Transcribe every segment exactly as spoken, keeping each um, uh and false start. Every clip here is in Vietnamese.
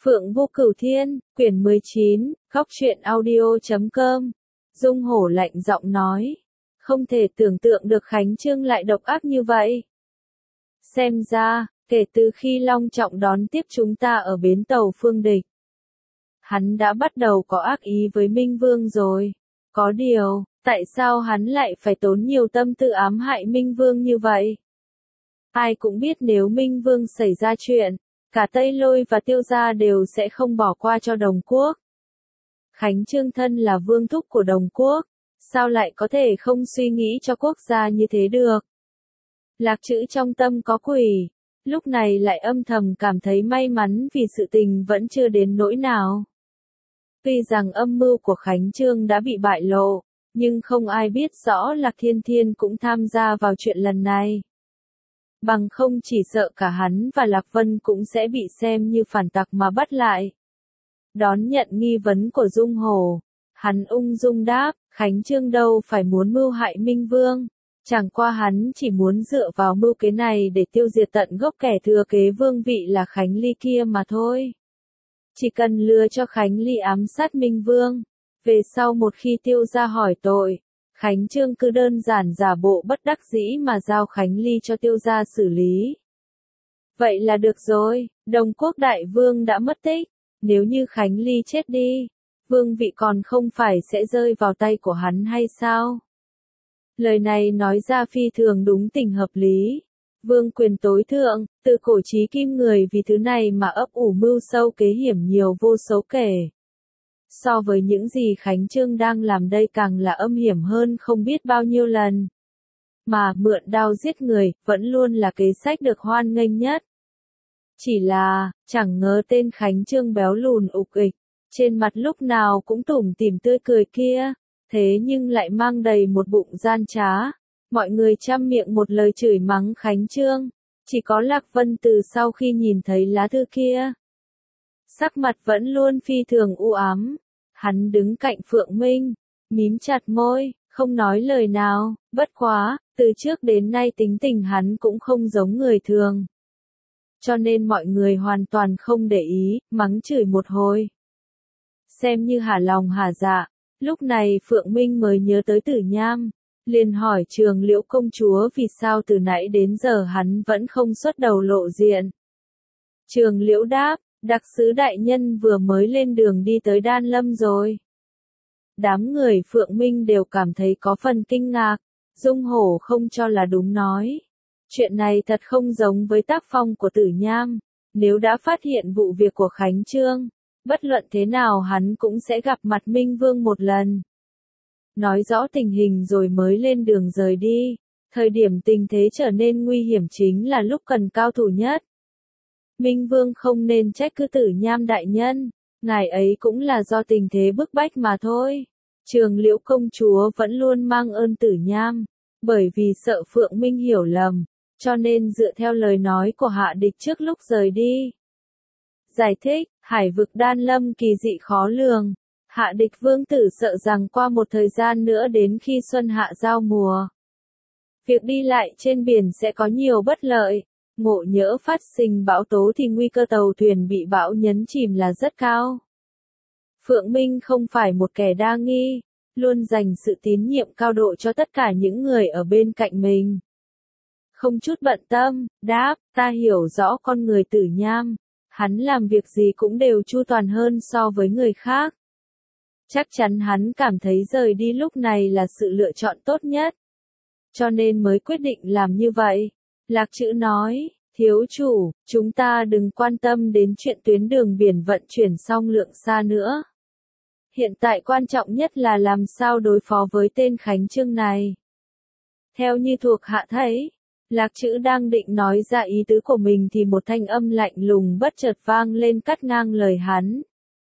Phượng Vô Cửu Thiên, quyển mười chín, khóc chuyện audio chấm com. Dung Hổ lạnh giọng nói. Không thể tưởng tượng được Khánh Chương lại độc ác như vậy. Xem ra, kể từ khi long trọng đón tiếp chúng ta ở bến tàu Phương Địch, hắn đã bắt đầu có ác ý với Minh Vương rồi. Có điều, tại sao hắn lại phải tốn nhiều tâm tư ám hại Minh Vương như vậy? Ai cũng biết nếu Minh Vương xảy ra chuyện, cả Tây Lôi và Tiêu Gia đều sẽ không bỏ qua cho Đồng Quốc. Khánh Chương thân là vương thúc của Đồng Quốc, sao lại có thể không suy nghĩ cho quốc gia như thế được? Lạc Trữ trong tâm có quỷ, lúc này lại âm thầm cảm thấy may mắn vì sự tình vẫn chưa đến nỗi nào. Tuy rằng âm mưu của Khánh Chương đã bị bại lộ, nhưng không ai biết rõ Lạc Thiên Thiên cũng tham gia vào chuyện lần này. Bằng không chỉ sợ cả hắn và Lạc Vân cũng sẽ bị xem như phản tặc mà bắt lại. Đón nhận nghi vấn của Dung Hổ, hắn ung dung đáp, Khánh Chương đâu phải muốn mưu hại Minh Vương, chẳng qua hắn chỉ muốn dựa vào mưu kế này để tiêu diệt tận gốc kẻ thừa kế vương vị là Khánh Ly kia mà thôi. Chỉ cần lừa cho Khánh Ly ám sát Minh Vương, về sau một khi Tiêu Gia hỏi tội, Khánh Chương cứ đơn giản giả bộ bất đắc dĩ mà giao Khánh Ly cho Tiêu Gia xử lý. Vậy là được rồi, Đồng Quốc đại vương đã mất tích, nếu như Khánh Ly chết đi, vương vị còn không phải sẽ rơi vào tay của hắn hay sao? Lời này nói ra phi thường đúng tình hợp lý. Vương quyền tối thượng, từ cổ chí kim người vì thứ này mà ấp ủ mưu sâu kế hiểm nhiều vô số kể. So với những gì Khánh Chương đang làm đây càng là âm hiểm hơn không biết bao nhiêu lần. Mà mượn đao giết người vẫn luôn là kế sách được hoan nghênh nhất. Chỉ là, chẳng ngờ tên Khánh Chương béo lùn ục ịch, trên mặt lúc nào cũng tủm tỉm tươi cười kia, thế nhưng lại mang đầy một bụng gian trá. Mọi người trăm miệng một lời chửi mắng Khánh Chương, chỉ có Lạc Vân từ sau khi nhìn thấy lá thư kia, sắc mặt vẫn luôn phi thường u ám. Hắn đứng cạnh Phượng Minh, mím chặt môi, không nói lời nào, bất quá, từ trước đến nay tính tình hắn cũng không giống người thường. Cho nên mọi người hoàn toàn không để ý, mắng chửi một hồi. Xem như hả lòng hả dạ, lúc này Phượng Minh mới nhớ tới Tử Nham, liền hỏi Trường Liễu công chúa vì sao từ nãy đến giờ hắn vẫn không xuất đầu lộ diện. Trường Liễu đáp, đặc sứ đại nhân vừa mới lên đường đi tới Đan Lâm rồi. Đám người Phượng Minh đều cảm thấy có phần kinh ngạc, Dung Hổ không cho là đúng nói. Chuyện này thật không giống với tác phong của Tử Nham, nếu đã phát hiện vụ việc của Khánh Chương, bất luận thế nào hắn cũng sẽ gặp mặt Minh Vương một lần. Nói rõ tình hình rồi mới lên đường rời đi, thời điểm tình thế trở nên nguy hiểm chính là lúc cần cao thủ nhất. Minh Vương không nên trách cứ Tử Nham đại nhân, ngài ấy cũng là do tình thế bức bách mà thôi. Trường Liễu công chúa vẫn luôn mang ơn Tử Nham, bởi vì sợ Phượng Minh hiểu lầm, cho nên dựa theo lời nói của Hạ Địch trước lúc rời đi. Giải thích, hải vực Đan Lâm kỳ dị khó lường, Hạ Địch vương tử sợ rằng qua một thời gian nữa đến khi xuân hạ giao mùa, việc đi lại trên biển sẽ có nhiều bất lợi. Ngộ nhỡ phát sinh bão tố thì nguy cơ tàu thuyền bị bão nhấn chìm là rất cao. Phượng Minh không phải một kẻ đa nghi, luôn dành sự tín nhiệm cao độ cho tất cả những người ở bên cạnh mình. Không chút bận tâm, đáp, ta hiểu rõ con người Tử Nham, hắn làm việc gì cũng đều chu toàn hơn so với người khác. Chắc chắn hắn cảm thấy rời đi lúc này là sự lựa chọn tốt nhất, cho nên mới quyết định làm như vậy. Lạc Trữ nói, thiếu chủ, chúng ta đừng quan tâm đến chuyện tuyến đường biển vận chuyển song lượng xa nữa. Hiện tại quan trọng nhất là làm sao đối phó với tên Khánh Chương này. Theo như thuộc hạ thấy, Lạc Trữ đang định nói ra ý tứ của mình thì một thanh âm lạnh lùng bất chợt vang lên cắt ngang lời hắn.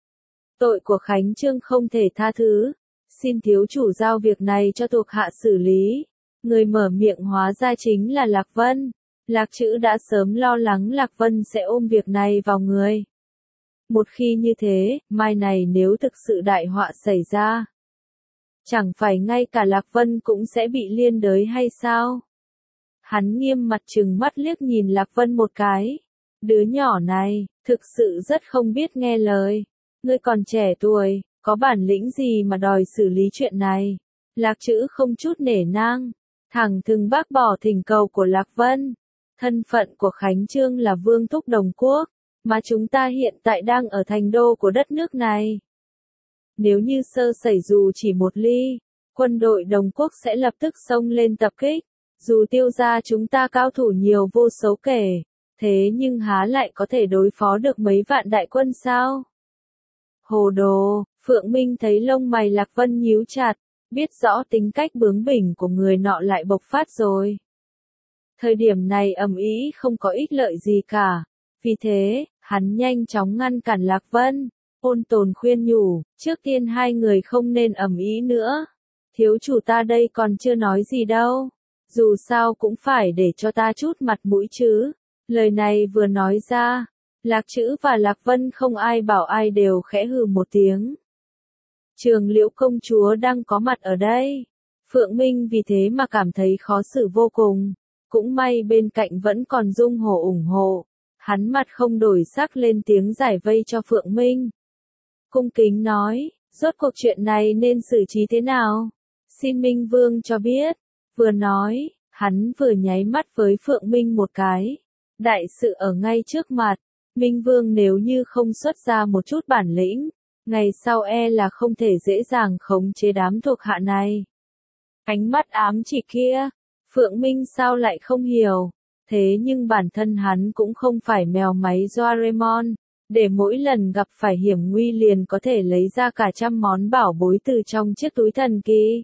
Tội của Khánh Chương không thể tha thứ, xin thiếu chủ giao việc này cho thuộc hạ xử lý. Người mở miệng hóa ra chính là Lạc Vân. Lạc Trữ đã sớm lo lắng Lạc Vân sẽ ôm việc này vào người. Một khi như thế, mai này nếu thực sự đại họa xảy ra, chẳng phải ngay cả Lạc Vân cũng sẽ bị liên đới hay sao? Hắn nghiêm mặt trừng mắt liếc nhìn Lạc Vân một cái. Đứa nhỏ này, thực sự rất không biết nghe lời. Ngươi còn trẻ tuổi, có bản lĩnh gì mà đòi xử lý chuyện này? Lạc Trữ không chút nể nang, thẳng thừng bác bỏ thỉnh cầu của Lạc Vân. Thân phận của Khánh Chương là vương thúc Đồng Quốc, mà chúng ta hiện tại đang ở thành đô của đất nước này. Nếu như sơ sẩy dù chỉ một ly, quân đội Đồng Quốc sẽ lập tức xông lên tập kích. Dù Tiêu gia chúng ta cao thủ nhiều vô số kể, thế nhưng há lại có thể đối phó được mấy vạn đại quân sao? Hồ đồ, Phượng Minh thấy lông mày Lạc Vân nhíu chặt, biết rõ tính cách bướng bỉnh của người nọ lại bộc phát rồi. Thời điểm này ầm ĩ không có ích lợi gì cả, vì thế, hắn nhanh chóng ngăn cản Lạc Vân, ôn tồn khuyên nhủ, trước tiên hai người không nên ầm ĩ nữa. Thiếu chủ ta đây còn chưa nói gì đâu, dù sao cũng phải để cho ta chút mặt mũi chứ. Lời này vừa nói ra, Lạc Trữ và Lạc Vân không ai bảo ai đều khẽ hừ một tiếng. Trường Liễu công chúa đang có mặt ở đây. Phượng Minh vì thế mà cảm thấy khó xử vô cùng. Cũng may bên cạnh vẫn còn Dung Hổ ủng hộ. Hắn mặt không đổi sắc lên tiếng giải vây cho Phượng Minh. Cung kính nói, rốt cuộc chuyện này nên xử trí thế nào? Xin Minh Vương cho biết. Vừa nói, hắn vừa nháy mắt với Phượng Minh một cái. Đại sự ở ngay trước mặt, Minh Vương nếu như không xuất ra một chút bản lĩnh, ngày sau e là không thể dễ dàng khống chế đám thuộc hạ này. Ánh mắt ám chỉ kia, Phượng Minh sao lại không hiểu, thế nhưng bản thân hắn cũng không phải mèo máy Doraemon, để mỗi lần gặp phải hiểm nguy liền có thể lấy ra cả trăm món bảo bối từ trong chiếc túi thần kỳ.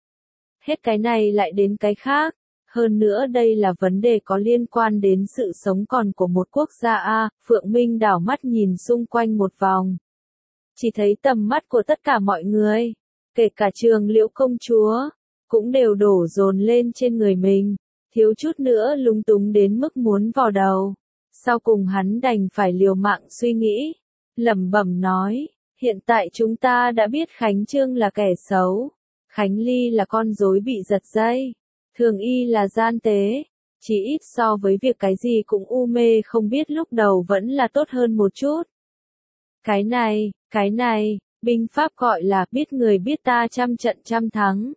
Hết cái này lại đến cái khác. Hơn nữa đây là vấn đề có liên quan đến sự sống còn của một quốc gia a. Phượng Minh đảo mắt nhìn xung quanh một vòng. Chỉ thấy tầm mắt của tất cả mọi người, kể cả Trường Liễu công chúa, cũng đều đổ dồn lên trên người mình, thiếu chút nữa lúng túng đến mức muốn vò đầu. Sau cùng hắn đành phải liều mạng suy nghĩ, lẩm bẩm nói, hiện tại chúng ta đã biết Khánh Chương là kẻ xấu, Khánh Ly là con rối bị giật dây. Thường Y là gian tế, chỉ ít so với việc cái gì cũng u mê không biết lúc đầu vẫn là tốt hơn một chút. Cái này, cái này, binh pháp gọi là biết người biết ta trăm trận trăm thắng.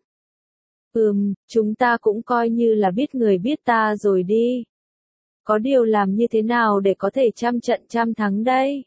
Ừm, chúng ta cũng coi như là biết người biết ta rồi đi. Có điều làm như thế nào để có thể trăm trận trăm thắng đây?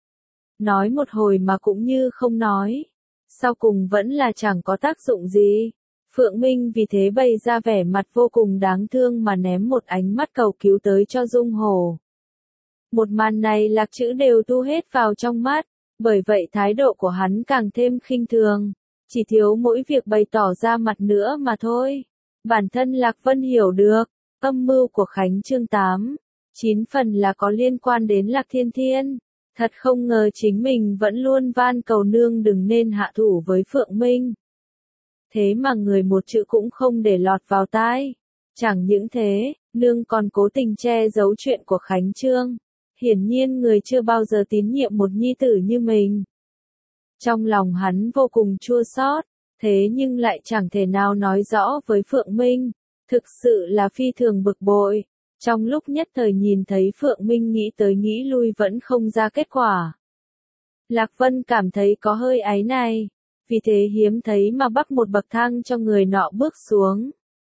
Nói một hồi mà cũng như không nói. Sau cùng vẫn là chẳng có tác dụng gì. Phượng Minh vì thế bày ra vẻ mặt vô cùng đáng thương mà ném một ánh mắt cầu cứu tới cho Dung Hổ. Một màn này Lạc Trữ đều thu hết vào trong mắt, bởi vậy thái độ của hắn càng thêm khinh thường, chỉ thiếu mỗi việc bày tỏ ra mặt nữa mà thôi. Bản thân Lạc Vân hiểu được, âm mưu của Khánh Chương tám, chín phần là có liên quan đến Lạc Thiên Thiên. Thật không ngờ chính mình vẫn luôn van cầu nương đừng nên hạ thủ với Phượng Minh. Thế mà người một chữ cũng không để lọt vào tai. Chẳng những thế, nương còn cố tình che giấu chuyện của Khánh Chương. Hiển nhiên người chưa bao giờ tín nhiệm một nhi tử như mình. Trong lòng hắn vô cùng chua xót, thế nhưng lại chẳng thể nào nói rõ với Phượng Minh. Thực sự là phi thường bực bội. Trong lúc nhất thời nhìn thấy Phượng Minh nghĩ tới nghĩ lui vẫn không ra kết quả. Lạc Vân cảm thấy có hơi áy này. Vì thế hiếm thấy mà bắc một bậc thang cho người nọ bước xuống.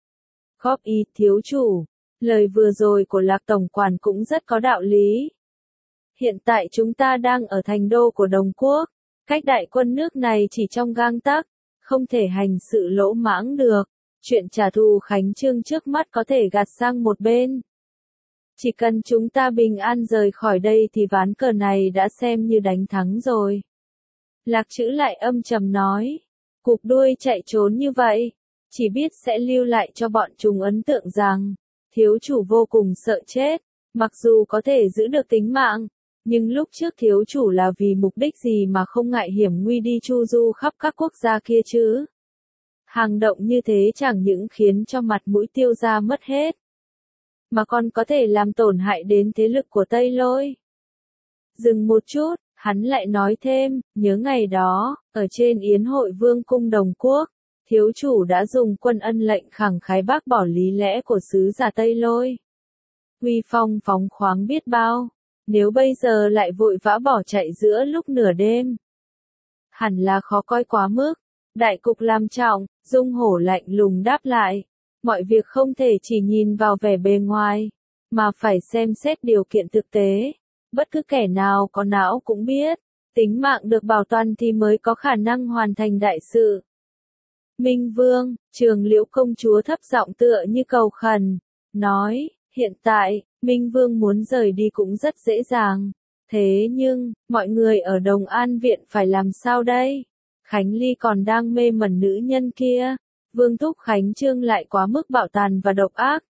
Góp ý thiếu chủ, lời vừa rồi của Lạc Tổng Quản cũng rất có đạo lý. Hiện tại chúng ta đang ở thành đô của Đồng Quốc, cách đại quân nước này chỉ trong gang tấc, không thể hành sự lỗ mãng được. Chuyện trả thù Khánh Chương trước mắt có thể gạt sang một bên. Chỉ cần chúng ta bình an rời khỏi đây thì ván cờ này đã xem như đánh thắng rồi. Lạc Trữ lại âm trầm nói, cụp đuôi chạy trốn như vậy, chỉ biết sẽ lưu lại cho bọn chúng ấn tượng rằng, thiếu chủ vô cùng sợ chết, mặc dù có thể giữ được tính mạng, nhưng lúc trước thiếu chủ là vì mục đích gì mà không ngại hiểm nguy đi chu du khắp các quốc gia kia chứ. Hành động như thế chẳng những khiến cho mặt mũi Tiêu gia mất hết, mà còn có thể làm tổn hại đến thế lực của Tây Lôi. Dừng một chút. Hắn lại nói thêm, nhớ ngày đó, ở trên yến hội Vương cung Đồng Quốc, thiếu chủ đã dùng quân ân lệnh khẳng khái bác bỏ lý lẽ của sứ giả Tây Lôi. Uy phong phóng khoáng biết bao, Nếu bây giờ lại vội vã bỏ chạy giữa lúc nửa đêm, hẳn là khó coi quá mức. Đại cục làm trọng, Dung Hổ lạnh lùng đáp lại. Mọi việc không thể chỉ nhìn vào vẻ bề ngoài, mà phải xem xét điều kiện thực tế. Bất cứ kẻ nào có não cũng biết, tính mạng được bảo toàn thì mới có khả năng hoàn thành đại sự. Minh Vương, Trường Liễu công chúa thấp giọng tựa như cầu khẩn, nói, hiện tại, Minh Vương muốn rời đi cũng rất dễ dàng. Thế nhưng, mọi người ở Đồng An Viện phải làm sao đây? Khánh Ly còn đang mê mẩn nữ nhân kia. Vương thúc Khánh Trương lại quá mức bạo tàn và độc ác.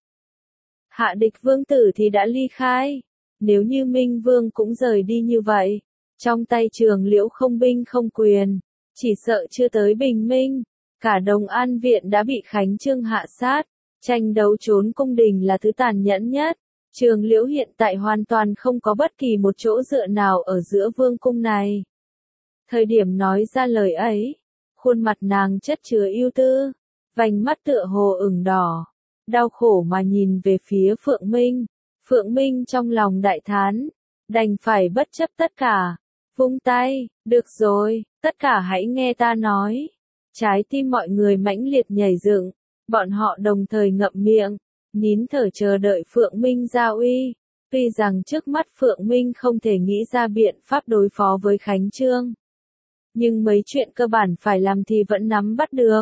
Hạ địch vương tử thì đã ly khai. Nếu như Minh Vương cũng rời đi như vậy, trong tay Trường Liễu không binh không quyền, chỉ sợ chưa tới bình minh, cả Đồng An Viện đã bị Khánh Trương hạ sát. Tranh đấu trốn cung đình là thứ tàn nhẫn nhất. Trường Liễu hiện tại hoàn toàn không có bất kỳ một chỗ dựa nào ở giữa vương cung này. Thời điểm nói ra lời ấy, khuôn mặt nàng chất chứa ưu tư, vành mắt tựa hồ ửng đỏ, đau khổ mà nhìn về phía Phượng Minh. Phượng Minh trong lòng đại thán, đành phải bất chấp tất cả, vung tay, được rồi, tất cả hãy nghe ta nói. Trái tim mọi người mãnh liệt nhảy dựng, bọn họ đồng thời ngậm miệng, nín thở chờ đợi Phượng Minh ra uy. Tuy rằng trước mắt Phượng Minh không thể nghĩ ra biện pháp đối phó với Khánh Trương, nhưng mấy chuyện cơ bản phải làm thì vẫn nắm bắt được.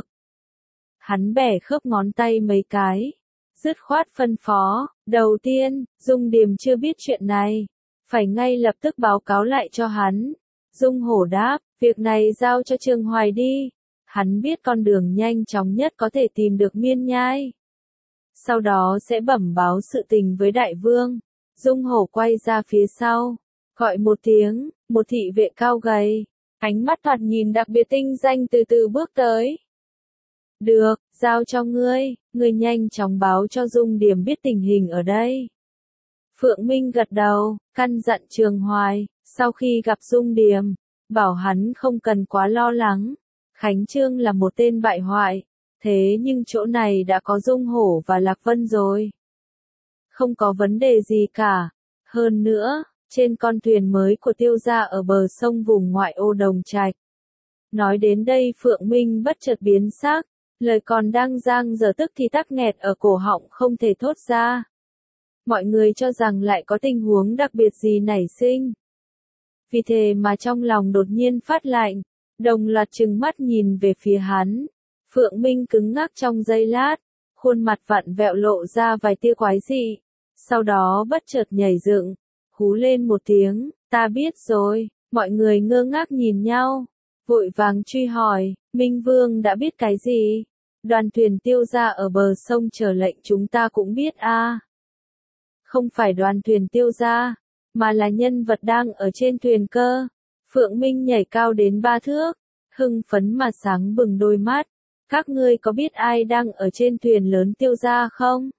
Hắn bẻ khớp ngón tay mấy cái, dứt khoát phân phó, đầu tiên, Dung Điềm chưa biết chuyện này, phải ngay lập tức báo cáo lại cho hắn. Dung Hổ đáp, việc này giao cho Trương Hoài đi, hắn biết con đường nhanh chóng nhất có thể tìm được Miên Nhai. Sau đó sẽ bẩm báo sự tình với đại vương. Dung Hổ quay ra phía sau, gọi một tiếng, một thị vệ cao gầy, ánh mắt thoạt nhìn đặc biệt tinh danh từ từ bước tới. Được, giao cho ngươi, ngươi nhanh chóng báo cho Dung Điềm biết tình hình ở đây. Phượng Minh gật đầu, căn dặn Trường Hoài, sau khi gặp Dung Điềm, bảo hắn không cần quá lo lắng. Khánh Trương là một tên bại hoại, thế nhưng chỗ này đã có Dung Hổ và Lạc Vân rồi. Không có vấn đề gì cả. Hơn nữa, trên con thuyền mới của Tiêu gia ở bờ sông vùng ngoại ô Đồng Trạch. Nói đến đây Phượng Minh bất chợt biến sắc, lời còn đang dang dở tức thì tắc nghẹt ở cổ họng không thể thốt ra. Mọi người cho rằng lại có tình huống đặc biệt gì nảy sinh. Vì thế mà trong lòng đột nhiên phát lạnh, đồng loạt trừng mắt nhìn về phía hắn. Phượng Minh cứng ngắc trong giây lát, khuôn mặt vặn vẹo lộ ra vài tia quái dị. Sau đó bất chợt nhảy dựng, hú lên một tiếng, ta biết rồi. Mọi người ngơ ngác nhìn nhau, vội vàng truy hỏi, Minh Vương đã biết cái gì? Đoàn thuyền Tiêu gia ở bờ sông chờ lệnh chúng ta cũng biết a. À. Không phải đoàn thuyền Tiêu gia, mà là nhân vật đang ở trên thuyền cơ. Phượng Minh nhảy cao đến ba thước, hưng phấn mà sáng bừng đôi mắt. Các ngươi có biết ai đang ở trên thuyền lớn Tiêu gia không?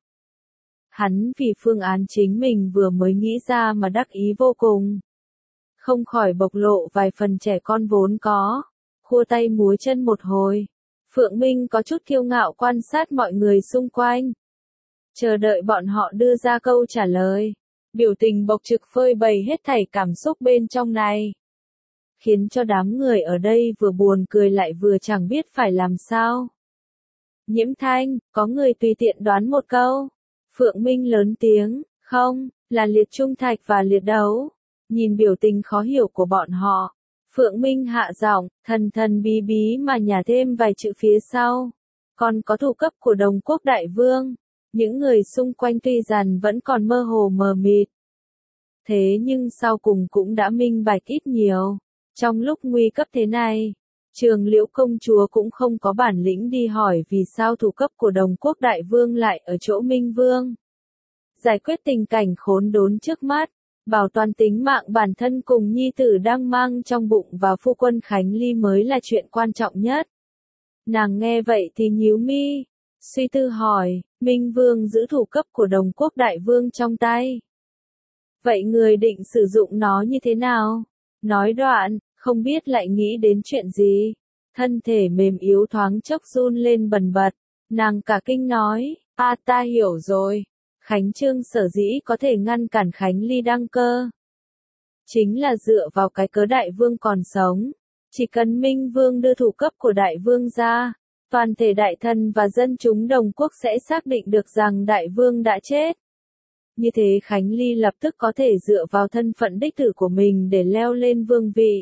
Hắn vì phương án chính mình vừa mới nghĩ ra mà đắc ý vô cùng. Không khỏi bộc lộ vài phần trẻ con vốn có. Khua tay múa chân một hồi. Phượng Minh có chút kiêu ngạo quan sát mọi người xung quanh. Chờ đợi bọn họ đưa ra câu trả lời. Biểu tình bộc trực phơi bày hết thảy cảm xúc bên trong này. Khiến cho đám người ở đây vừa buồn cười lại vừa chẳng biết phải làm sao. Nhiễm Thanh, có người tùy tiện đoán một câu. Phượng Minh lớn tiếng, không, là Liệt Trung Thạch và Liệt Đấu. Nhìn biểu tình khó hiểu của bọn họ, Phượng Minh hạ giọng, thần thần bí bí mà nhả thêm vài chữ phía sau. Còn có thủ cấp của Đồng Quốc Đại Vương. Những người xung quanh tuy rằng vẫn còn mơ hồ mờ mịt. Thế nhưng sau cùng cũng đã minh bạch ít nhiều. Trong lúc nguy cấp thế này, Trường Liễu công chúa cũng không có bản lĩnh đi hỏi vì sao thủ cấp của Đồng Quốc Đại Vương lại ở chỗ Minh Vương. Giải quyết tình cảnh khốn đốn trước mắt, bảo toàn tính mạng bản thân cùng nhi tử đang mang trong bụng và phu quân Khánh Ly mới là chuyện quan trọng nhất. Nàng nghe vậy thì nhíu mi, suy tư hỏi, Minh Vương giữ thủ cấp của Đồng Quốc Đại Vương trong tay. Vậy người định sử dụng nó như thế nào? Nói đoạn, không biết lại nghĩ đến chuyện gì. Thân thể mềm yếu thoáng chốc run lên bần bật. Nàng cả kinh nói, a ta hiểu rồi. Khánh Trương sở dĩ có thể ngăn cản Khánh Ly đăng cơ. chính là dựa vào cái cớ đại vương còn sống. Chỉ cần Minh Vương đưa thủ cấp của đại vương ra, toàn thể đại thần và dân chúng Đồng Quốc sẽ xác định được rằng đại vương đã chết. Như thế Khánh Ly lập tức có thể dựa vào thân phận đích tử của mình để leo lên vương vị.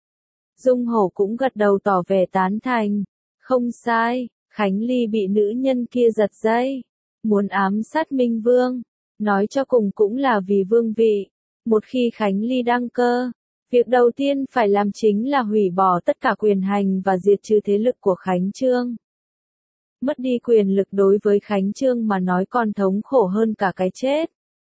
Dung Hổ cũng gật đầu tỏ vẻ tán thành. Không sai, Khánh Ly bị nữ nhân kia giật dây, muốn ám sát Minh Vương, nói cho cùng cũng là vì vương vị. Một khi Khánh Ly đăng cơ, việc đầu tiên phải làm chính là hủy bỏ tất cả quyền hành và diệt trừ thế lực của Khánh Chương. Mất đi quyền lực đối với Khánh Chương mà nói còn thống khổ hơn cả cái chết.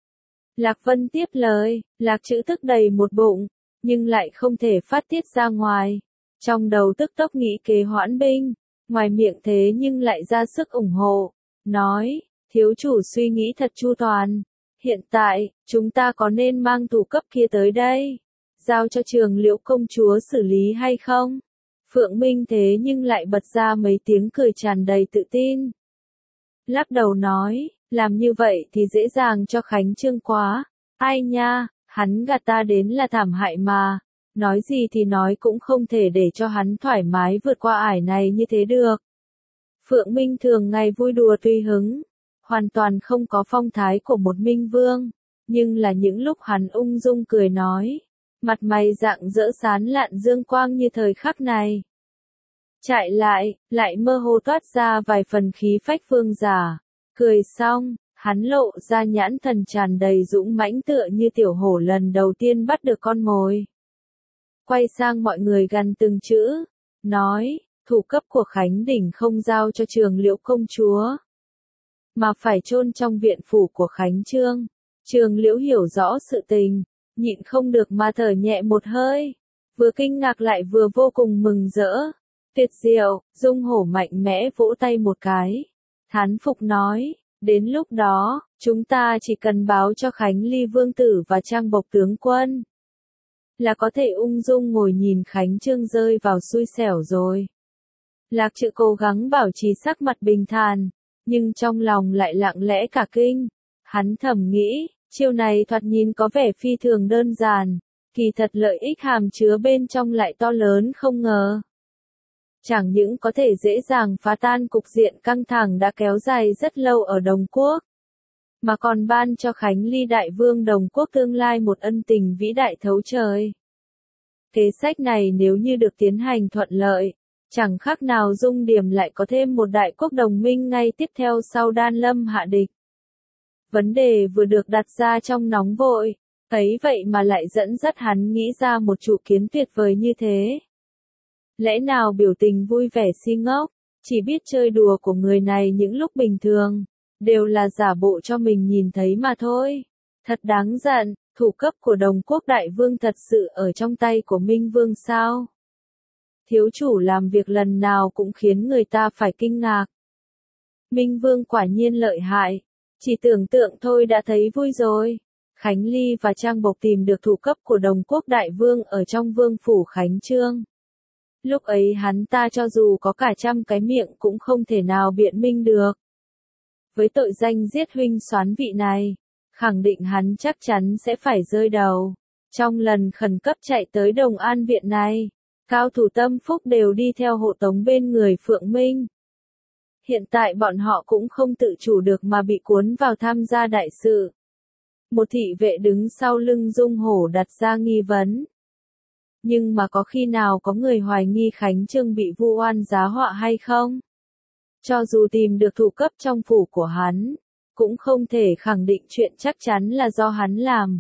Lạc Vân tiếp lời, Lạc Trữ tức đầy một bụng, nhưng lại không thể phát tiết ra ngoài. Trong đầu tức tốc nghĩ kế hoãn binh, ngoài miệng thế nhưng lại ra sức ủng hộ, nói, thiếu chủ suy nghĩ thật chu toàn. Hiện tại, chúng ta có nên mang thủ cấp kia tới đây, giao cho Trường Liễu công chúa xử lý hay không? Phượng Minh thế nhưng lại bật ra mấy tiếng cười tràn đầy tự tin. Lắc đầu nói, làm như vậy thì dễ dàng cho Khánh Chương quá. Ai nha, hắn gạt ta đến là thảm hại mà. Nói gì thì nói cũng không thể để cho hắn thoải mái vượt qua ải này như thế được. Phượng Minh thường ngày vui đùa tùy hứng, hoàn toàn không có phong thái của một minh vương, nhưng là những lúc hắn ung dung cười nói, mặt mày rạng rỡ sán lạn dương quang như thời khắc này. Chạy lại, lại mơ hồ toát ra vài phần khí phách vương giả. Cười xong, hắn lộ ra nhãn thần tràn đầy dũng mãnh tựa như tiểu hổ lần đầu tiên bắt được con mồi. Quay sang mọi người gần từng chữ, nói, thủ cấp của Khánh Đỉnh không giao cho Trường Liễu công chúa, mà phải chôn trong viện phủ của Khánh Chương. Trường Liễu hiểu rõ sự tình, nhịn không được mà thở nhẹ một hơi, vừa kinh ngạc lại vừa vô cùng mừng rỡ. Tuyệt diệu, Dung Hổ mạnh mẽ vỗ tay một cái, thán phục nói, đến lúc đó, chúng ta chỉ cần báo cho Khánh Ly vương tử và Trang Bộc tướng quân, là có thể ung dung ngồi nhìn Khánh Chương rơi vào xui xẻo rồi. Lạc Trự cố gắng bảo trì sắc mặt bình thản, nhưng trong lòng lại lặng lẽ cả kinh. Hắn thầm nghĩ, chiêu này thoạt nhìn có vẻ phi thường đơn giản, kỳ thật lợi ích hàm chứa bên trong lại to lớn không ngờ. Chẳng những có thể dễ dàng phá tan cục diện căng thẳng đã kéo dài rất lâu ở Đồng Quốc, mà còn ban cho Khánh Ly đại vương Đồng Quốc tương lai một ân tình vĩ đại thấu trời. Kế sách này nếu như được tiến hành thuận lợi, chẳng khác nào Dung Điểm lại có thêm một đại quốc đồng minh ngay tiếp theo sau Đan Lâm hạ địch. Vấn đề vừa được đặt ra trong nóng vội, ấy vậy mà lại dẫn dắt hắn nghĩ ra một trụ kiến tuyệt vời như thế. Lẽ nào biểu tình vui vẻ si ngốc, chỉ biết chơi đùa của người này những lúc bình thường, đều là giả bộ cho mình nhìn thấy mà thôi. Thật đáng giận, thủ cấp của Đồng Quốc đại vương thật sự ở trong tay của Minh Vương sao? Thiếu chủ làm việc lần nào cũng khiến người ta phải kinh ngạc. Minh Vương quả nhiên lợi hại, chỉ tưởng tượng thôi đã thấy vui rồi. Khánh Ly và Trang Bộc tìm được thủ cấp của Đồng Quốc đại vương ở trong vương phủ Khánh Chương. Lúc ấy hắn ta cho dù có cả trăm cái miệng cũng không thể nào biện minh được. Với tội danh giết huynh soán vị này, khẳng định hắn chắc chắn sẽ phải rơi đầu. Trong lần khẩn cấp chạy tới Đồng An viện này, cao thủ tâm phúc đều đi theo hộ tống bên người Phượng Minh. Hiện tại bọn họ cũng không tự chủ được mà bị cuốn vào tham gia đại sự. Một thị vệ đứng sau lưng Dung Hổ đặt ra nghi vấn. Nhưng mà có khi nào có người hoài nghi Khánh Chương bị vu oan giá họa hay không? Cho dù tìm được thủ cấp trong phủ của hắn, cũng không thể khẳng định chuyện chắc chắn là do hắn làm.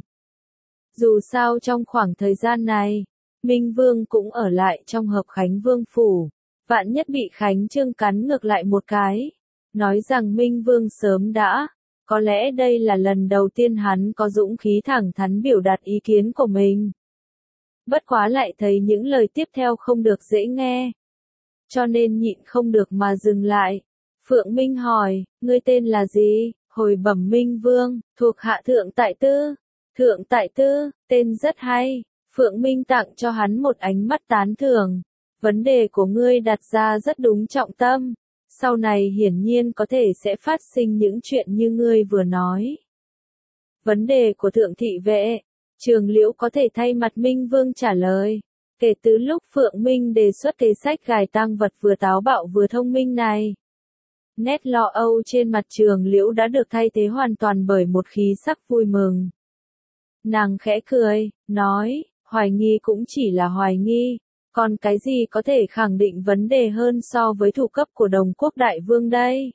Dù sao trong khoảng thời gian này, Minh Vương cũng ở lại trong Hợp Khánh Vương phủ, vạn nhất bị Khánh Chương cắn ngược lại một cái, nói rằng Minh Vương sớm đã, có lẽ đây là lần đầu tiên hắn có dũng khí thẳng thắn biểu đạt ý kiến của mình. Bất quá lại thấy những lời tiếp theo không được dễ nghe, cho nên nhịn không được mà dừng lại. Phượng Minh hỏi, ngươi tên là gì? Hồi bẩm Minh Vương, thuộc hạ Thượng Tại Tư. Thượng Tại Tư, tên rất hay. Phượng Minh tặng cho hắn một ánh mắt tán thưởng. Vấn đề của ngươi đặt ra rất đúng trọng tâm. Sau này hiển nhiên có thể sẽ phát sinh những chuyện như ngươi vừa nói. Vấn đề của Thượng Thị Vệ, Trường Liễu có thể thay mặt Minh Vương trả lời. Kể từ lúc Phượng Minh đề xuất kế sách gài tang vật vừa táo bạo vừa thông minh này, nét lo âu trên mặt Trường Liễu đã được thay thế hoàn toàn bởi một khí sắc vui mừng. Nàng khẽ cười, nói, hoài nghi cũng chỉ là hoài nghi, còn cái gì có thể khẳng định vấn đề hơn so với thủ cấp của Đồng Quốc Đại Vương đây?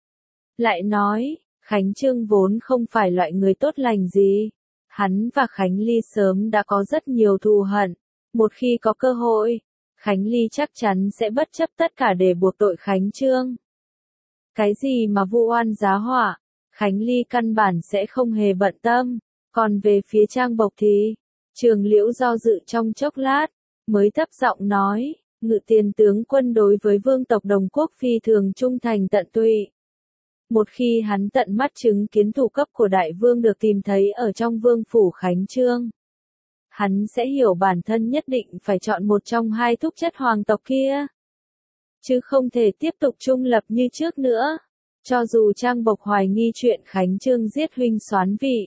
Lại nói, Khánh Chương vốn không phải loại người tốt lành gì. Hắn và Khánh Ly sớm đã có rất nhiều thù hận. Một khi có cơ hội, Khánh Ly chắc chắn sẽ bất chấp tất cả để buộc tội Khánh Chương. Cái gì mà vu oan giá họa, Khánh Ly căn bản sẽ không hề bận tâm. Còn về phía Trang Bộc thì, Trường Liễu do dự trong chốc lát, mới thấp giọng nói, Ngự Tiền tướng quân đối với vương tộc Đồng Quốc phi thường trung thành tận tụy. Một khi hắn tận mắt chứng kiến thủ cấp của đại vương được tìm thấy ở trong vương phủ Khánh Chương, hắn sẽ hiểu bản thân nhất định phải chọn một trong hai thúc chất hoàng tộc kia, chứ không thể tiếp tục trung lập như trước nữa. Cho dù Trang Bộc hoài nghi chuyện Khánh Chương giết huynh soán vị,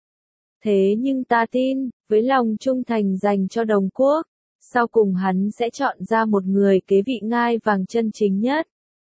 thế nhưng ta tin, với lòng trung thành dành cho Đồng Quốc, sau cùng hắn sẽ chọn ra một người kế vị ngai vàng chân chính nhất.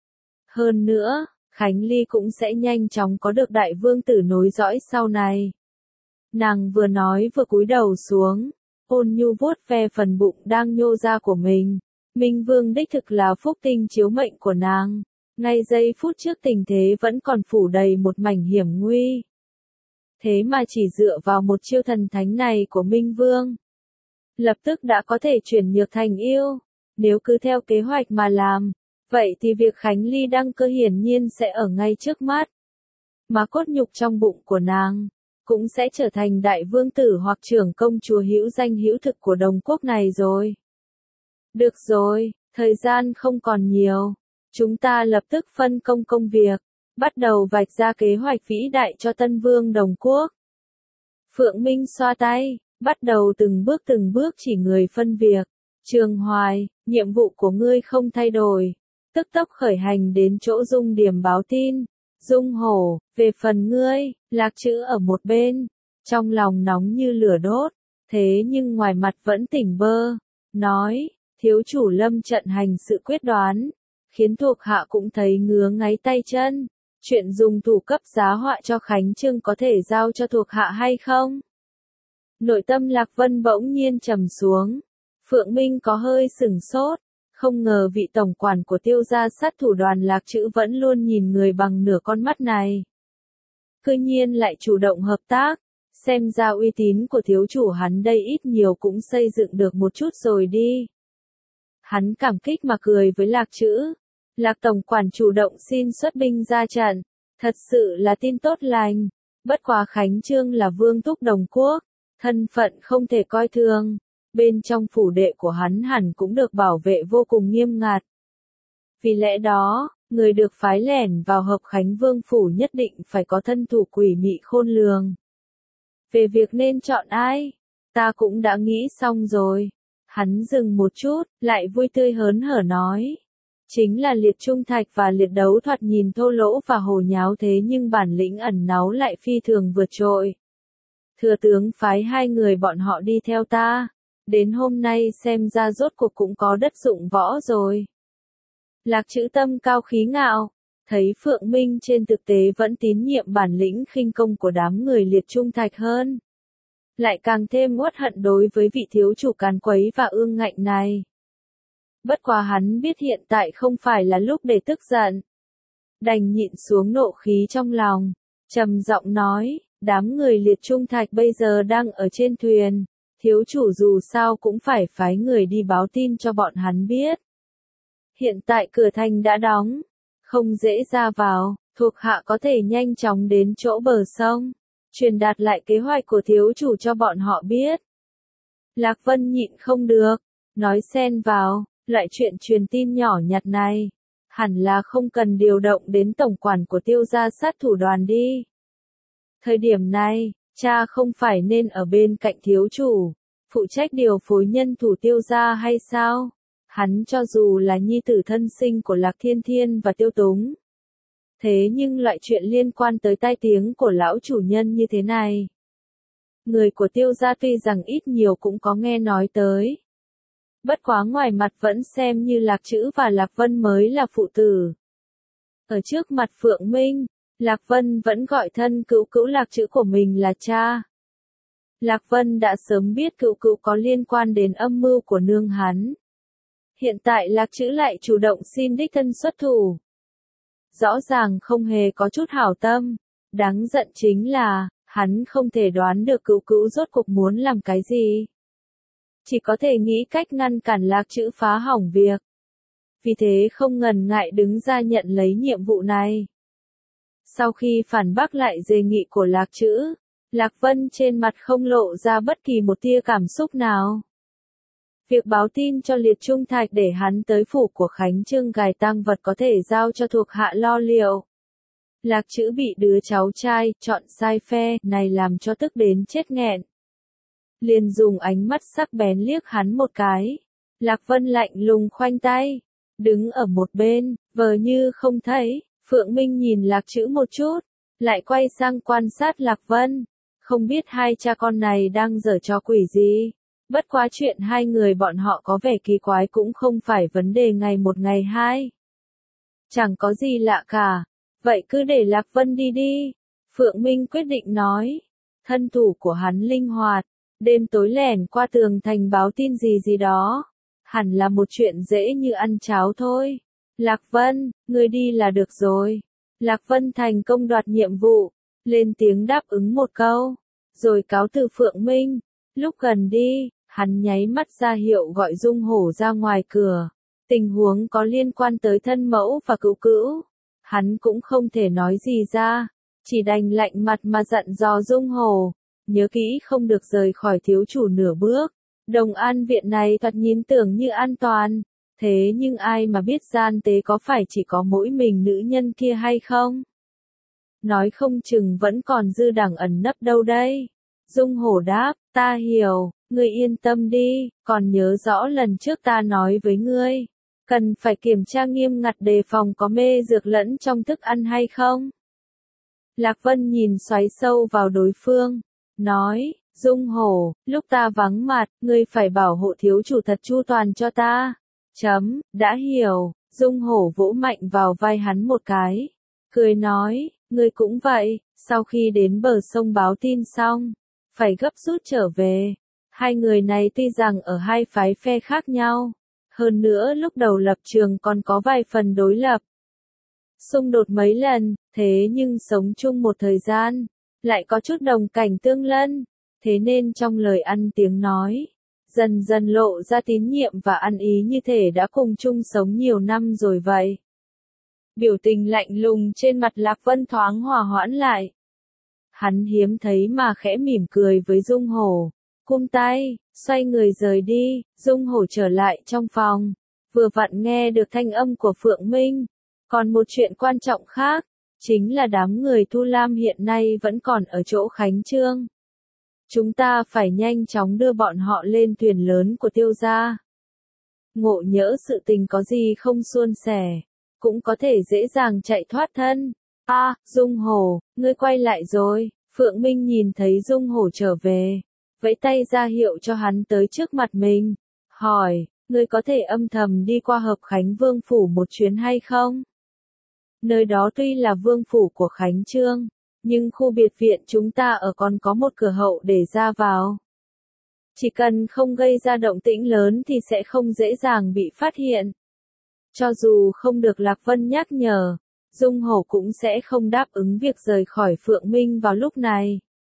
Hơn nữa, Khánh Ly cũng sẽ nhanh chóng có được đại vương tử nối dõi sau này. Nàng vừa nói vừa cúi đầu xuống, ôn nhu vuốt ve phần bụng đang nhô ra của mình. Minh Vương đích thực là phúc tinh chiếu mệnh của nàng. Ngay giây phút trước tình thế vẫn còn phủ đầy một mảnh hiểm nguy. Thế mà chỉ dựa vào một chiêu thần thánh này của Minh Vương, lập tức đã có thể chuyển nhược thành yêu. Nếu cứ theo kế hoạch mà làm, vậy thì việc Khánh Ly đăng cơ hiển nhiên sẽ ở ngay trước mắt. Mà cốt nhục trong bụng của nàng, cũng sẽ trở thành đại vương tử hoặc trưởng công chúa hữu danh hữu thực của Đồng Quốc này rồi. Được rồi, thời gian không còn nhiều. Chúng ta lập tức phân công công việc, bắt đầu vạch ra kế hoạch vĩ đại cho tân vương Đồng Quốc. Phượng Minh xoa tay, bắt đầu từng bước từng bước chỉ người phân việc. Trường Hoài, nhiệm vụ của ngươi không thay đổi. Tức tốc khởi hành đến chỗ Dung Điểm báo tin. Dung Hổ, về phần ngươi, Lạc Trữ ở một bên, trong lòng nóng như lửa đốt, thế nhưng ngoài mặt vẫn tỉnh bơ, nói, thiếu chủ lâm trận hành sự quyết đoán, khiến thuộc hạ cũng thấy ngứa ngáy tay chân. Chuyện dùng thủ cấp giá họa cho Khánh Chương có thể giao cho thuộc hạ hay không? Nội tâm Lạc Vân bỗng nhiên trầm xuống. Phượng Minh có hơi sửng sốt, không ngờ vị tổng quản của Tiêu gia sát thủ đoàn Lạc Trữ vẫn luôn nhìn người bằng nửa con mắt này. Cư nhiên lại chủ động hợp tác, xem ra uy tín của thiếu chủ hắn đây ít nhiều cũng xây dựng được một chút rồi đi. Hắn cảm kích mà cười với Lạc Trữ. Lạc tổng quản chủ động xin xuất binh ra trận, thật sự là tin tốt lành. Bất quá Khánh Chương là vương thúc Đồng Quốc, thân phận không thể coi thường. Bên trong phủ đệ của hắn hẳn cũng được bảo vệ vô cùng nghiêm ngặt. Vì lẽ đó, người được phái lẻn vào Hợp Khánh Vương phủ nhất định phải có thân thủ quỷ mị khôn lường. Về việc nên chọn ai, ta cũng đã nghĩ xong rồi. Hắn dừng một chút, lại vui tươi hớn hở nói. Chính là Liệt Trung Thạch và Liệt Đấu thoạt nhìn thô lỗ và hồ nháo thế nhưng bản lĩnh ẩn náu lại phi thường vượt trội. Thừa tướng phái hai người bọn họ đi theo ta. Đến hôm nay xem ra rốt cuộc cũng có đất dụng võ rồi. Lạc Trữ tâm cao khí ngạo, thấy Phượng Minh trên thực tế vẫn tín nhiệm bản lĩnh khinh công của đám người Liệt Trung Thạch hơn. Lại càng thêm uất hận đối với vị thiếu chủ càn quấy và ương ngạnh này. Bất quá hắn biết hiện tại không phải là lúc để tức giận. Đành nhịn xuống nộ khí trong lòng, trầm giọng nói, đám người Liệt Trung Thạch bây giờ đang ở trên thuyền. Thiếu chủ dù sao cũng phải phái người đi báo tin cho bọn hắn biết. Hiện tại cửa thành đã đóng, không dễ ra vào, thuộc hạ có thể nhanh chóng đến chỗ bờ sông, truyền đạt lại kế hoạch của thiếu chủ cho bọn họ biết. Lạc Vân nhịn không được, nói xen vào, loại chuyện truyền tin nhỏ nhặt này, hẳn là không cần điều động đến tổng quản của Tiêu gia sát thủ đoàn đi. Thời điểm này, cha không phải nên ở bên cạnh thiếu chủ, phụ trách điều phối nhân thủ Tiêu gia hay sao? Hắn cho dù là nhi tử thân sinh của Lạc Thiên Thiên và Tiêu Túng. Thế nhưng loại chuyện liên quan tới tai tiếng của lão chủ nhân như thế này, người của Tiêu gia tuy rằng ít nhiều cũng có nghe nói tới. Bất quá ngoài mặt vẫn xem như Lạc Trữ và Lạc Vân mới là phụ tử. Ở trước mặt Phượng Minh, Lạc Vân vẫn gọi thân cữu cữu Lạc Trữ của mình là cha. Lạc Vân đã sớm biết cữu cữu có liên quan đến âm mưu của nương hắn. Hiện tại Lạc Trữ lại chủ động xin đích thân xuất thủ. Rõ ràng không hề có chút hảo tâm. Đáng giận chính là, hắn không thể đoán được cữu cữu rốt cuộc muốn làm cái gì. Chỉ có thể nghĩ cách ngăn cản Lạc Trữ phá hỏng việc. Vì thế không ngần ngại đứng ra nhận lấy nhiệm vụ này. Sau khi phản bác lại đề nghị của Lạc Trữ, Lạc Vân trên mặt không lộ ra bất kỳ một tia cảm xúc nào. Việc báo tin cho Liệt Trung Thạch để hắn tới phủ của Khánh Trương gài tang vật có thể giao cho thuộc hạ lo liệu. Lạc Trữ bị đứa cháu trai chọn sai phe này làm cho tức đến chết nghẹn. Liền dùng ánh mắt sắc bén liếc hắn một cái. Lạc Vân lạnh lùng khoanh tay, đứng ở một bên, vờ như không thấy. Phượng Minh nhìn Lạc Trữ một chút, lại quay sang quan sát Lạc Vân. Không biết hai cha con này đang giở trò quỷ gì. Bất quá chuyện hai người bọn họ có vẻ kỳ quái cũng không phải vấn đề ngày một ngày hai. Chẳng có gì lạ cả. Vậy cứ để Lạc Vân đi đi. Phượng Minh quyết định nói. Thân thủ của hắn linh hoạt. Đêm tối lẻn qua tường thành báo tin gì gì đó. Hẳn là một chuyện dễ như ăn cháo thôi. Lạc Vân, ngươi đi là được rồi. Lạc Vân thành công đoạt nhiệm vụ. Lên tiếng đáp ứng một câu. Rồi cáo từ Phượng Minh. Lúc gần đi, hắn nháy mắt ra hiệu gọi Dung Hổ ra ngoài cửa. Tình huống có liên quan tới thân mẫu và cữu cữu. Hắn cũng không thể nói gì ra. Chỉ đành lạnh mặt mà dặn dò Dung Hổ. Nhớ kỹ không được rời khỏi thiếu chủ nửa bước. Đồng An viện này thoạt nhìn tưởng như an toàn. Thế nhưng ai mà biết gian tế có phải chỉ có mỗi mình nữ nhân kia hay không? Nói không chừng vẫn còn dư đằng ẩn nấp đâu đây. Dung Hổ đáp, ta hiểu, ngươi yên tâm đi, còn nhớ rõ lần trước ta nói với ngươi. Cần phải kiểm tra nghiêm ngặt đề phòng có mê dược lẫn trong thức ăn hay không? Lạc Vân nhìn xoáy sâu vào đối phương, nói, Dung Hổ, lúc ta vắng mặt, ngươi phải bảo hộ thiếu chủ thật chu toàn cho ta. Chấm, đã hiểu, Dung Hổ vỗ mạnh vào vai hắn một cái. Cười nói, ngươi cũng vậy, sau khi đến bờ sông báo tin xong, phải gấp rút trở về. Hai người này tuy rằng ở hai phái phe khác nhau, hơn nữa lúc đầu lập trường còn có vài phần đối lập. Xung đột mấy lần, thế nhưng sống chung một thời gian, lại có chút đồng cảnh tương lân, thế nên trong lời ăn tiếng nói, dần dần lộ ra tín nhiệm và ăn ý như thể đã cùng chung sống nhiều năm rồi vậy. Biểu tình lạnh lùng trên mặt Lạc Vân thoáng hòa hoãn lại. Hắn hiếm thấy mà khẽ mỉm cười với Dung Hổ, cung tay, xoay người rời đi. Dung Hổ trở lại trong phòng, vừa vặn nghe được thanh âm của Phượng Minh. Còn một chuyện quan trọng khác, chính là đám người Thu Lam hiện nay vẫn còn ở chỗ Khánh Trương. Chúng ta phải nhanh chóng đưa bọn họ lên thuyền lớn của Tiêu gia. Ngộ nhỡ sự tình có gì không suôn sẻ, cũng có thể dễ dàng chạy thoát thân. A, à, Dung Hổ, ngươi quay lại rồi. Phượng Minh nhìn thấy Dung Hổ trở về, vẫy tay ra hiệu cho hắn tới trước mặt mình, hỏi, ngươi có thể âm thầm đi qua Hợp Khánh Vương phủ một chuyến hay không? Nơi đó tuy là vương phủ của Khánh Trương, nhưng khu biệt viện chúng ta ở còn có một cửa hậu để ra vào. Chỉ cần không gây ra động tĩnh lớn thì sẽ không dễ dàng bị phát hiện. Cho dù không được Lạc Vân nhắc nhở, Dung Hổ cũng sẽ không đáp ứng việc rời khỏi Phượng Minh vào lúc này.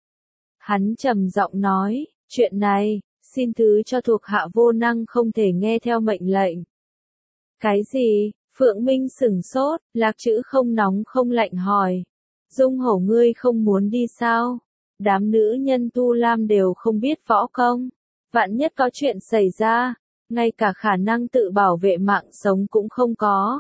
Hắn trầm giọng nói, chuyện này, xin thứ cho thuộc hạ vô năng không thể nghe theo mệnh lệnh. Cái gì? Phượng Minh sửng sốt, Lạc Trữ không nóng không lạnh hỏi. Dung Hổ ngươi không muốn đi sao? Đám nữ nhân Tu Lam đều không biết võ công. Vạn nhất có chuyện xảy ra, ngay cả khả năng tự bảo vệ mạng sống cũng không có.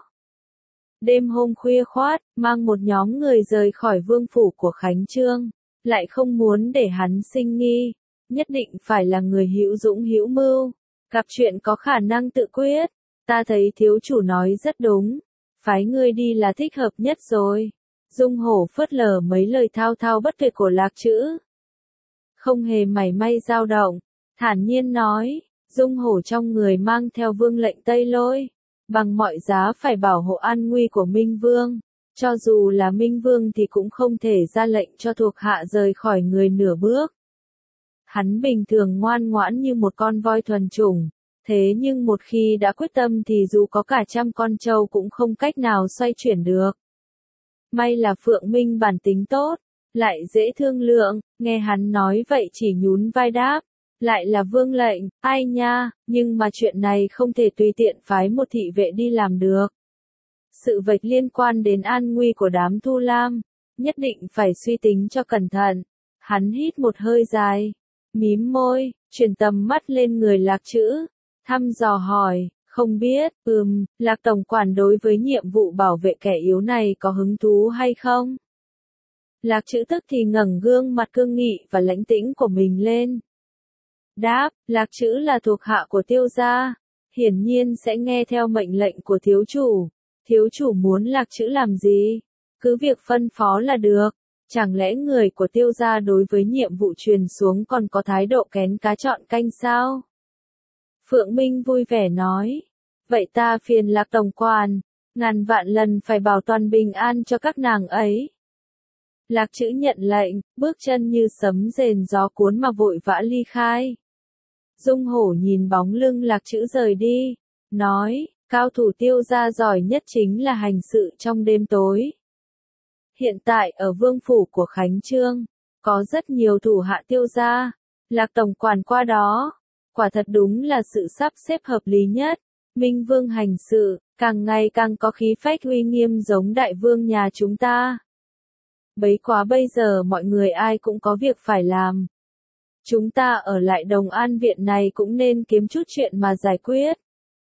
Đêm hôm khuya khoát, mang một nhóm người rời khỏi vương phủ của Khánh Trương, lại không muốn để hắn sinh nghi, nhất định phải là người hữu dũng hữu mưu, gặp chuyện có khả năng tự quyết. Ta thấy thiếu chủ nói rất đúng, phái ngươi đi là thích hợp nhất rồi. Dung Hổ phớt lờ mấy lời thao thao bất tuyệt của Lạc Trữ. không hề mảy may dao động, thản nhiên nói, Dung Hổ trong người mang theo vương lệnh Tây Lôi, bằng mọi giá phải bảo hộ an nguy của Minh Vương, cho dù là Minh Vương thì cũng không thể ra lệnh cho thuộc hạ rời khỏi người nửa bước. Hắn bình thường ngoan ngoãn như một con voi thuần chủng, thế nhưng một khi đã quyết tâm thì dù có cả trăm con trâu cũng không cách nào xoay chuyển được. May là Phượng Minh bản tính tốt, lại dễ thương lượng, nghe hắn nói vậy chỉ nhún vai đáp, lại là vương lệnh, ai nha, nhưng mà chuyện này không thể tùy tiện phái một thị vệ đi làm được. Sự việc liên quan đến an nguy của đám Thu Lam, nhất định phải suy tính cho cẩn thận. Hắn hít một hơi dài, mím môi, chuyển tầm mắt lên người Lạc Trữ, thăm dò hỏi, không biết, ừm, Lạc Tổng Quản đối với nhiệm vụ bảo vệ kẻ yếu này có hứng thú hay không? Lạc Trữ tức thì ngẩng gương mặt cương nghị và lãnh tĩnh của mình lên. Đáp, Lạc Trữ là thuộc hạ của Tiêu gia, hiển nhiên sẽ nghe theo mệnh lệnh của thiếu chủ. Thiếu chủ muốn Lạc Trữ làm gì? Cứ việc phân phó là được. Chẳng lẽ người của Tiêu gia đối với nhiệm vụ truyền xuống còn có thái độ kén cá chọn canh sao? Phượng Minh vui vẻ nói. Vậy ta phiền Lạc Tổng Quản, ngàn vạn lần phải bảo toàn bình an cho các nàng ấy. Lạc Trữ nhận lệnh, bước chân như sấm rền gió cuốn mà vội vã ly khai. Dung Hổ nhìn bóng lưng Lạc Trữ rời đi, nói, cao thủ Tiêu gia giỏi nhất chính là hành sự trong đêm tối. Hiện tại ở vương phủ của Khánh Trương, có rất nhiều thủ hạ Tiêu gia, Lạc Tổng Quản qua đó, quả thật đúng là sự sắp xếp hợp lý nhất. Minh Vương hành sự, càng ngày càng có khí phách uy nghiêm giống đại vương nhà chúng ta. Bấy quá bây giờ mọi người ai cũng có việc phải làm. Chúng ta ở lại Đồng An Viện này cũng nên kiếm chút chuyện mà giải quyết.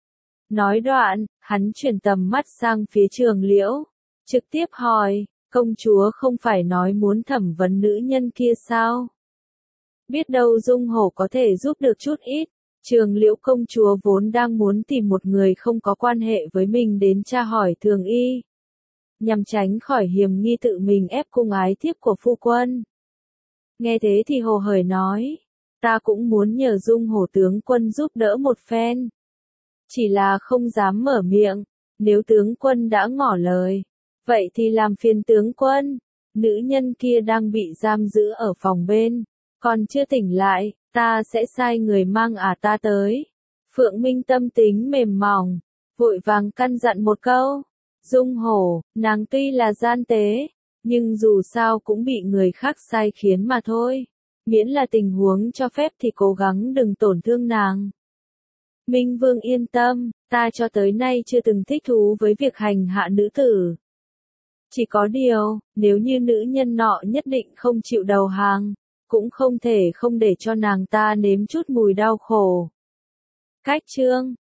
Nói đoạn, hắn chuyển tầm mắt sang phía Trường Liễu, trực tiếp hỏi, công chúa không phải nói muốn thẩm vấn nữ nhân kia sao? Biết đâu Dung Hổ có thể giúp được chút ít. Trường Liễu công chúa vốn đang muốn tìm một người không có quan hệ với mình đến tra hỏi thường y, nhằm tránh khỏi hiềm nghi tự mình ép cung ái thiếp của phu quân. Nghe thế thì hồ hởi nói, ta cũng muốn nhờ Dung Hổ tướng quân giúp đỡ một phen. Chỉ là không dám mở miệng, nếu tướng quân đã ngỏ lời, vậy thì làm phiền tướng quân. Nữ nhân kia đang bị giam giữ ở phòng bên, còn chưa tỉnh lại, ta sẽ sai người mang ả ta tới. Phượng Minh tâm tính mềm mỏng, vội vàng căn dặn một câu. Dung Hổ, nàng tuy là gian tế, nhưng dù sao cũng bị người khác sai khiến mà thôi. Miễn là tình huống cho phép thì cố gắng đừng tổn thương nàng. Minh Vương yên tâm, ta cho tới nay chưa từng thích thú với việc hành hạ nữ tử. Chỉ có điều, nếu như nữ nhân nọ nhất định không chịu đầu hàng, cũng không thể không để cho nàng ta nếm chút mùi đau khổ. Cách chương